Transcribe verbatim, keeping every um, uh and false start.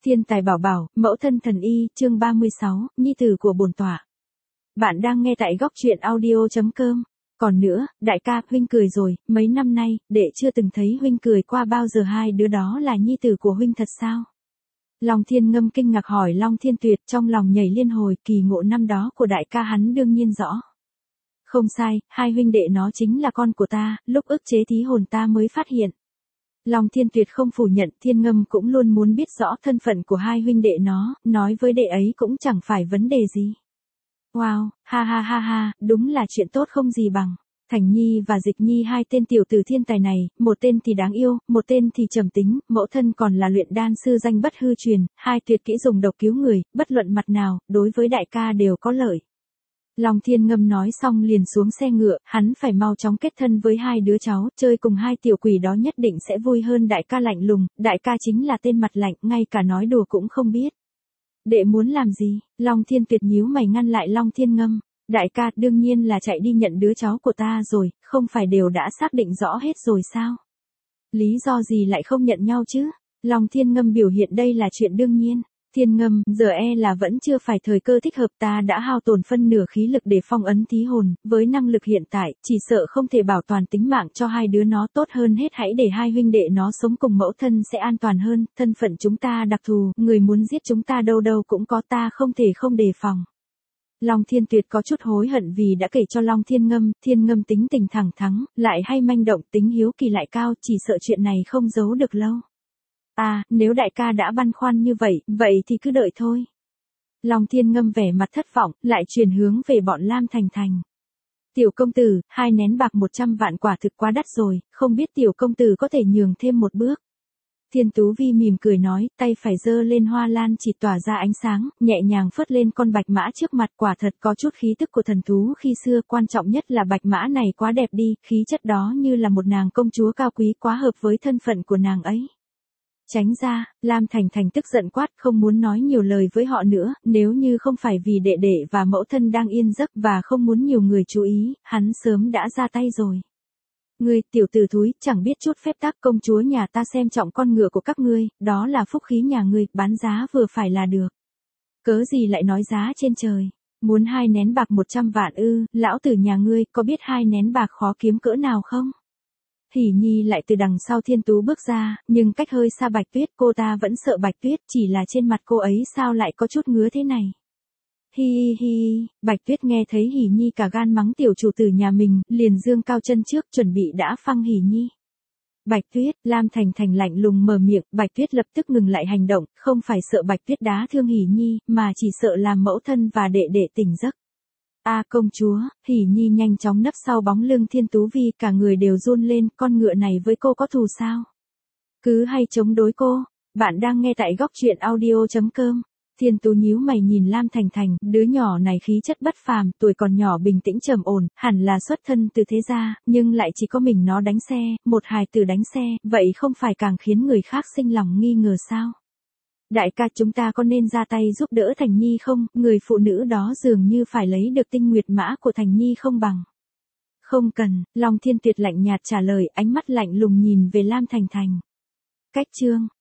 Thiên tài bảo bảo, mẫu thân thần y, chương ba mươi sáu, nhi tử của bổn tọa. Bạn đang nghe tại góc truyện audio chấm com. Còn nữa, đại ca, huynh cười rồi, mấy năm nay, đệ chưa từng thấy huynh cười qua bao giờ, hai đứa đó là nhi tử của huynh thật sao? Long Thiên Ngâm kinh ngạc hỏi Long Thiên Tuyệt, trong lòng nhảy liên hồi, kỳ ngộ năm đó của đại ca hắn đương nhiên rõ. Không sai, hai huynh đệ nó chính là con của ta, lúc ức chế thí hồn ta mới phát hiện. Long Thiên Tuyệt không phủ nhận, Thiên Ngâm cũng luôn muốn biết rõ thân phận của hai huynh đệ nó, nói với đệ ấy cũng chẳng phải vấn đề gì. Wow, ha ha ha ha, đúng là chuyện tốt không gì bằng. Thành Nhi và Dịch Nhi hai tên tiểu tử thiên tài này, một tên thì đáng yêu, một tên thì trầm tính, mẫu thân còn là luyện đan sư danh bất hư truyền, hai tuyệt kỹ dùng độc cứu người, bất luận mặt nào, đối với đại ca đều có lợi. Long Thiên Ngâm nói xong liền xuống xe ngựa, hắn phải mau chóng kết thân với hai đứa cháu, chơi cùng hai tiểu quỷ đó nhất định sẽ vui hơn đại ca lạnh lùng, đại ca chính là tên mặt lạnh, ngay cả nói đùa cũng không biết. Đệ muốn làm gì? Long Thiên Tuyệt nhíu mày ngăn lại Long Thiên Ngâm. Đại ca, đương nhiên là chạy đi nhận đứa cháu của ta rồi, không phải đều đã xác định rõ hết rồi sao? Lý do gì lại không nhận nhau chứ? Long Thiên Ngâm biểu hiện đây là chuyện đương nhiên. Thiên Ngâm, giờ e là vẫn chưa phải thời cơ thích hợp, ta đã hao tổn phân nửa khí lực để phong ấn thí hồn, với năng lực hiện tại, chỉ sợ không thể bảo toàn tính mạng cho hai đứa nó, tốt hơn hết hãy để hai huynh đệ nó sống cùng mẫu thân sẽ an toàn hơn, thân phận chúng ta đặc thù, người muốn giết chúng ta đâu đâu cũng có, ta không thể không đề phòng. Long Thiên Tuyệt có chút hối hận vì đã kể cho Long Thiên Ngâm, Thiên Ngâm tính tình thẳng thắn, lại hay manh động, tính hiếu kỳ lại cao, chỉ sợ chuyện này không giấu được lâu. À, nếu đại ca đã băn khoăn như vậy, vậy thì cứ đợi thôi. Long Thiên Ngâm vẻ mặt thất vọng, lại chuyển hướng về bọn Lam Thành Thành. Tiểu công tử, hai nén bạc một trăm vạn quả thực quá đắt rồi, không biết tiểu công tử có thể nhường thêm một bước. Thiên Tú Vi mỉm cười nói, tay phải giơ lên hoa lan chỉ tỏa ra ánh sáng, nhẹ nhàng phất lên con bạch mã trước mặt, quả thật có chút khí tức của thần thú khi xưa, quan trọng nhất là bạch mã này quá đẹp đi, khí chất đó như là một nàng công chúa cao quý, quá hợp với thân phận của nàng ấy. Tránh ra, Lam Thành Thành tức giận quát, không muốn nói nhiều lời với họ nữa, nếu như không phải vì đệ đệ và mẫu thân đang yên giấc và không muốn nhiều người chú ý, hắn sớm đã ra tay rồi. Ngươi, tiểu tử thúi, chẳng biết chút phép tắc, công chúa nhà ta xem trọng con ngựa của các ngươi, đó là phúc khí nhà ngươi, bán giá vừa phải là được. Cớ gì lại nói giá trên trời, muốn hai nén bạc một trăm vạn ư, lão tử nhà ngươi, có biết hai nén bạc khó kiếm cỡ nào không? Hỉ Nhi lại từ đằng sau Thiên Tú bước ra, nhưng cách hơi xa Bạch Tuyết, cô ta vẫn sợ Bạch Tuyết, chỉ là trên mặt cô ấy sao lại có chút ngứa thế này. Hi hi hi, Bạch Tuyết nghe thấy Hỉ Nhi cả gan mắng tiểu chủ tử nhà mình, liền dương cao chân trước, chuẩn bị đã phăng Hỉ Nhi. Bạch Tuyết, Lam Thành Thành lạnh lùng mở miệng, Bạch Tuyết lập tức ngừng lại hành động, không phải sợ Bạch Tuyết đá thương Hỉ Nhi, mà chỉ sợ làm mẫu thân và đệ đệ tỉnh giấc. A à, công chúa, Hỉ Nhi nhanh chóng nấp sau bóng lưng Thiên Tú Vi, cả người đều run lên, con ngựa này với cô có thù sao? Cứ hay chống đối cô. Bạn đang nghe tại góc truyện audio chấm com. Thiên Tú nhíu mày nhìn Lam Thành Thành, đứa nhỏ này khí chất bất phàm, tuổi còn nhỏ bình tĩnh trầm ổn, hẳn là xuất thân từ thế gia, nhưng lại chỉ có mình nó đánh xe, một hài tử đánh xe, vậy không phải càng khiến người khác sinh lòng nghi ngờ sao? Đại ca, chúng ta có nên ra tay giúp đỡ Thành Nhi không? Người phụ nữ đó dường như phải lấy được tinh nguyệt mã của Thành Nhi không bằng. Không cần, Long Thiên Tuyệt lạnh nhạt trả lời, ánh mắt lạnh lùng nhìn về Lam Thành Thành. Cách chương,